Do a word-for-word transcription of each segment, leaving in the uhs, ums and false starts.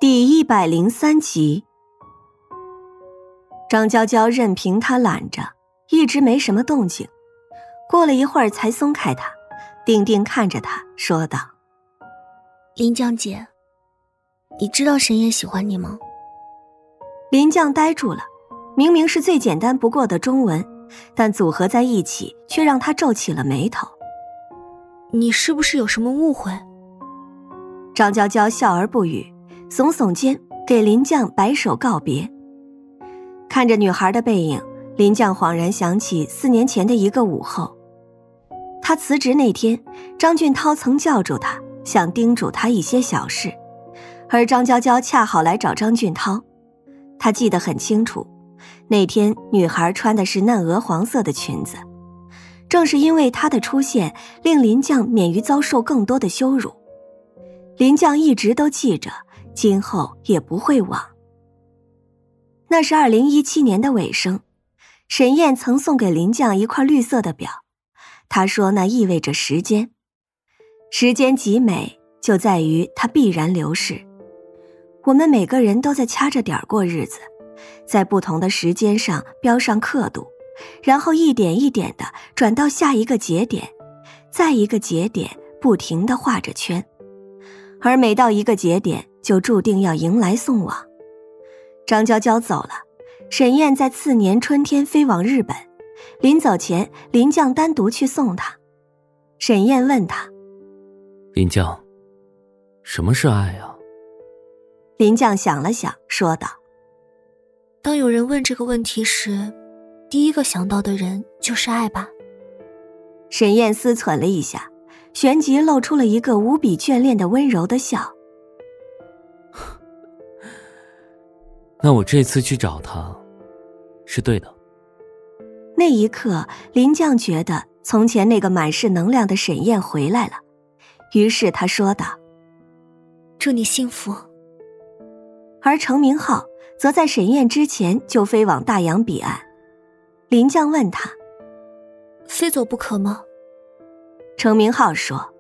第一百零三集。张娇娇任凭他揽着，一直没什么动静，过了一会儿才松开他，定定看着他说道： 林酱姐，你知道沈烨喜欢你吗？ 林酱呆住了，明明是最简单不过的中文，但组合在一起却让他皱起了眉头。 你是不是有什么误会？ 张娇娇笑而不语，耸耸肩给林酱摆手告别。看着女孩的背影，林酱恍然想起四年前的一个午后，他辞职那天，张俊涛曾叫住他，想叮嘱他一些小事，而张娇娇恰好来找张俊涛。他记得很清楚，那天女孩穿的是嫩鹅黄色的裙子，正是因为她的出现，令林酱免于遭受更多的羞辱。林酱一直都记着，今后也不会忘。那是二零一七年的尾声，沈燕曾送给林酱一块绿色的表，她说那意味着时间。时间极美，就在于它必然流逝。我们每个人都在掐着点过日子，在不同的时间上标上刻度，然后一点一点地转到下一个节点，再一个节点不停地画着圈，而每到一个节点就注定要迎来送往。张娇娇走了，沈燕在次年春天飞往日本，临走前林酱单独去送她。沈燕问她： 林酱，什么是爱啊？ 林酱想了想说道： 当有人问这个问题时，第一个想到的人就是爱吧。 沈燕思忖了一下，旋即露出了一个无比眷恋的温柔的笑。 那我这次去找他是对的。 那一刻，林酱觉得从前那个满是能量的沈燕回来了，于是他说道： 祝你幸福。 而程明浩则在沈燕之前就飞往大洋彼岸。林酱问他： 非走不可吗？ 程明浩说：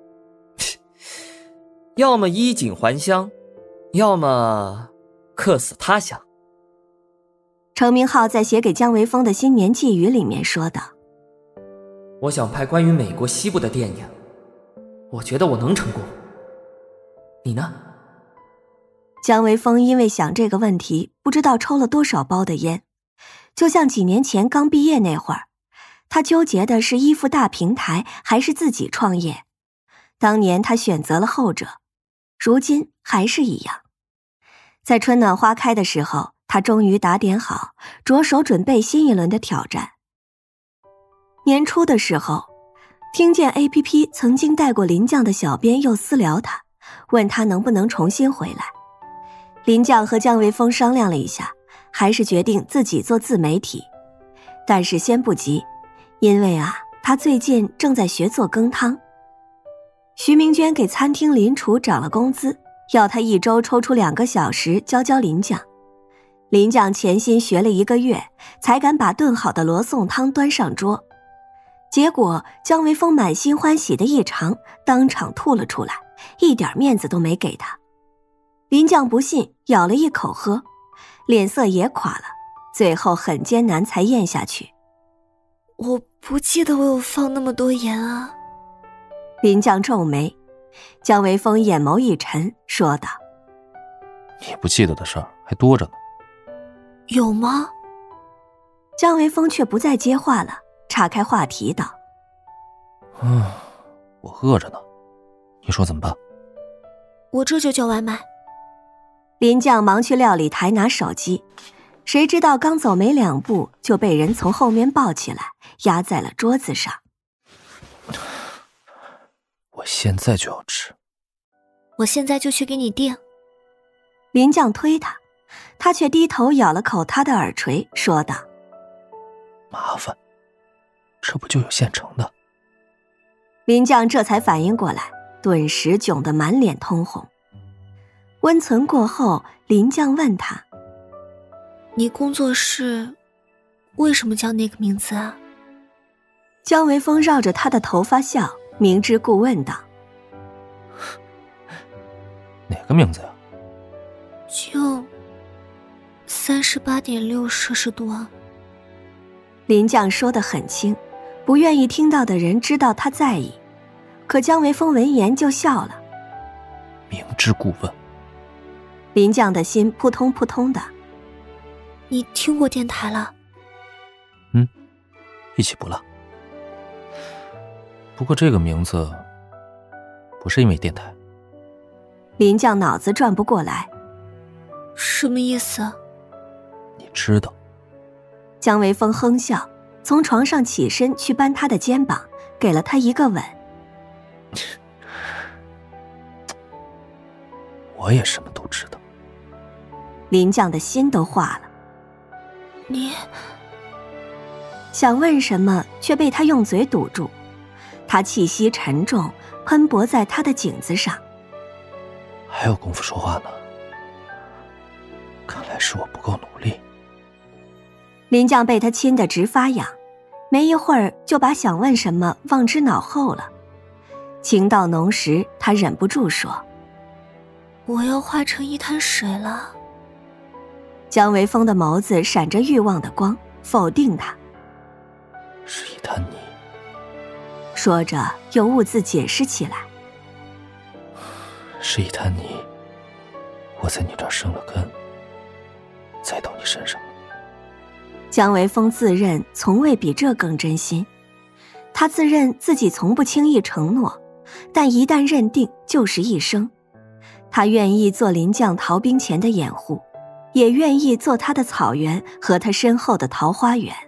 要么衣锦还乡，要么客死他乡。 程明浩在写给姜维峰的新年寄语里面说道： 我想拍关于美国西部的电影，我觉得我能成功。你呢？ 姜维峰因为想这个问题，不知道抽了多少包的烟。就像几年前刚毕业那会儿，他纠结的是依附大平台还是自己创业。当年他选择了后者，如今还是一样。在春暖花开的时候，他终于打点好，着手准备新一轮的挑战。年初的时候，听见 A P P 曾经带过林酱的小编又私聊他，问他能不能重新回来。林酱和姜维峰商量了一下，还是决定自己做自媒体。但是先不急，因为啊，他最近正在学做羹汤。徐明娟给餐厅林厨涨了工资，要他一周抽出两个小时教教林酱。林酱潜心学了一个月，才敢把炖好的罗宋汤端上桌。结果姜维峰满心欢喜的一尝，当场吐了出来，一点面子都没给他。林酱不信，咬了一口喝，脸色也垮了，最后很艰难才咽下去。 我不记得我有放那么多盐啊。 林酱皱眉，姜维峰眼眸一沉，说道： 你不记得的事儿还多着呢。 有吗？ 姜维峰却不再接话了，岔开话题道： 嗯，我饿着呢，你说怎么办？ 我这就叫外卖。 林酱忙去料理台拿手机，谁知道刚走没两步就被人从后面抱起来，压在了桌子上。 我现在就要吃。 我现在就去给你订。 林酱推他，他却低头咬了口他的耳垂，说道： 麻烦，这不就有现成的？ 林酱这才反应过来，顿时窘得满脸通红。温存过后，林酱问他： 你工作室为什么叫那个名字啊？ 姜维峰绕着他的头发笑，明知故问道： 哪个名字呀？ 三十八点六摄氏度啊。 林将说得很轻，不愿意听到的人知道他在意，可姜维峰闻言就笑了。 明知故问。 林将的心扑通扑通的。 你听过电台了？ 嗯，一起不落。不过这个名字不是因为电台。 林将脑子转不过来。 什么意思？ 你知道。 姜维峰哼笑，从床上起身去扳他的肩膀，给了他一个吻。 我也什么都知道。 林将的心都化了。 你想问什么，却被他用嘴堵住。他气息沉重，喷薄在他的颈子上。 还有功夫说话呢？看来是我不够努力。 林将被他亲得直发痒，没一会儿就把想问什么忘之脑后了。情到浓时，他忍不住说： 我要化成一滩水了。 姜维峰的眸子闪着欲望的光，否定他。 是一滩泥。 说着又兀自解释起来。 是一滩泥，我在你这儿生了根，再到你身上。 姜维峰自认从未比这更真心，他自认自己从不轻易承诺，但一旦认定就是一生。他愿意做林将逃兵前的掩护，也愿意做他的草原和他身后的桃花源。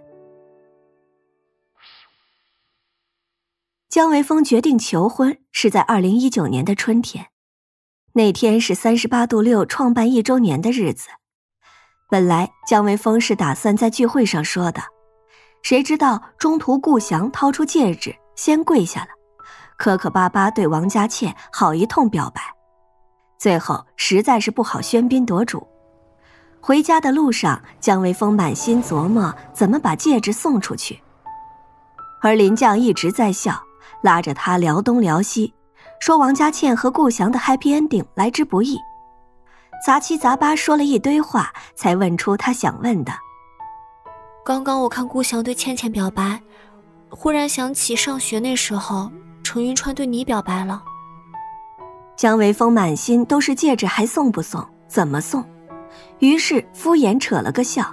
姜维峰决定求婚是在二零一九年的春天，那天是三十八度六创办一周年的日子。本来姜维峰是打算在聚会上说的，谁知道中途顾翔掏出戒指先跪下了，磕磕巴巴对王佳倩好一通表白，最后实在是不好喧宾夺主。回家的路上，姜维峰满心琢磨怎么把戒指送出去，而林将一直在笑，拉着他聊东聊西，说王佳倩和顾翔的 happy ending 来之不易，杂七杂八说了一堆话，才问出他想问的。 刚刚我看顾翔对倩倩表白，忽然想起上学那时候程云川对你表白了。 姜维峰满心都是戒指还送不送，怎么送，于是敷衍扯了个笑。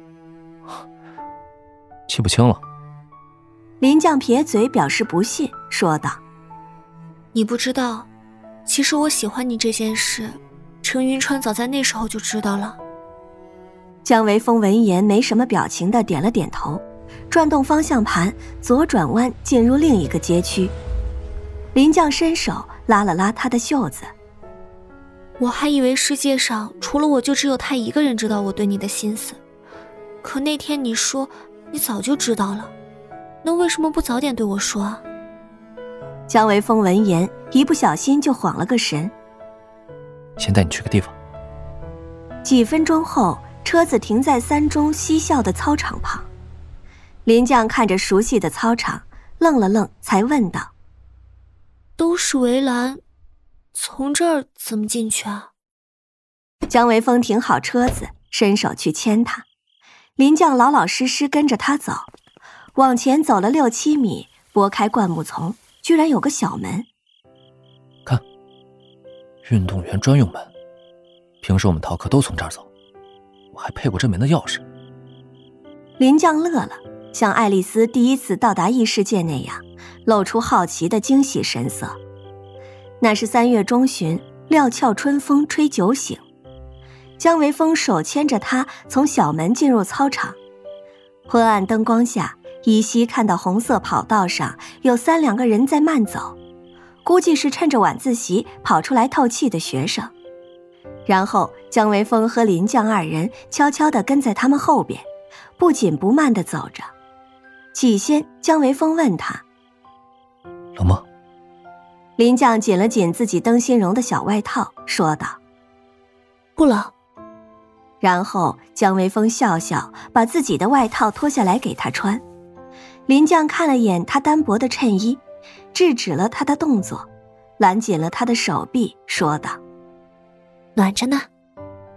记不清了。 林将撇嘴表示不信，说道： 你不知道，其实我喜欢你这件事，程云川早在那时候就知道了。 姜维峰闻言没什么表情地点了点头，转动方向盘，左转弯进入另一个街区。林将伸手拉了拉他的袖子。 我还以为世界上除了我就只有他一个人知道我对你的心思，可那天你说你早就知道了，那为什么不早点对我说啊？ 姜维峰闻言一不小心就晃了个神。 先带你去个地方。 几分钟后，车子停在三中西校的操场旁。林将看着熟悉的操场，愣了愣，才问道： 都是围栏，从这儿怎么进去啊？ 姜维峰停好车子，伸手去牵他。林将老老实实跟着他走，往前走了六七米，拨开灌木丛，居然有个小门。 看，运动员专用门，平时我们逃课都从这儿走，我还配过这门的钥匙。 林将乐了，像爱丽丝第一次到达异世界那样，露出好奇的惊喜神色。那是三月中旬，料峭春风吹酒醒。姜维峰手牵着他从小门进入操场，昏暗灯光下，依稀看到红色跑道上有三两个人在慢走，估计是趁着晚自习跑出来透气的学生。然后姜维峰和林将二人悄悄地跟在他们后边，不紧不慢地走着。起先姜维峰问他： 冷吗？ 林将紧了紧自己灯芯绒的小外套，说道： 不冷。 然后姜维峰笑笑，把自己的外套脱下来给他穿。林将看了眼他单薄的衬衣，制止了他的动作，揽紧了他的手臂，说道： 暖着呢。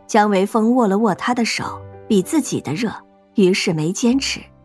江维峰握了握他的手，比自己的热，于是没坚持。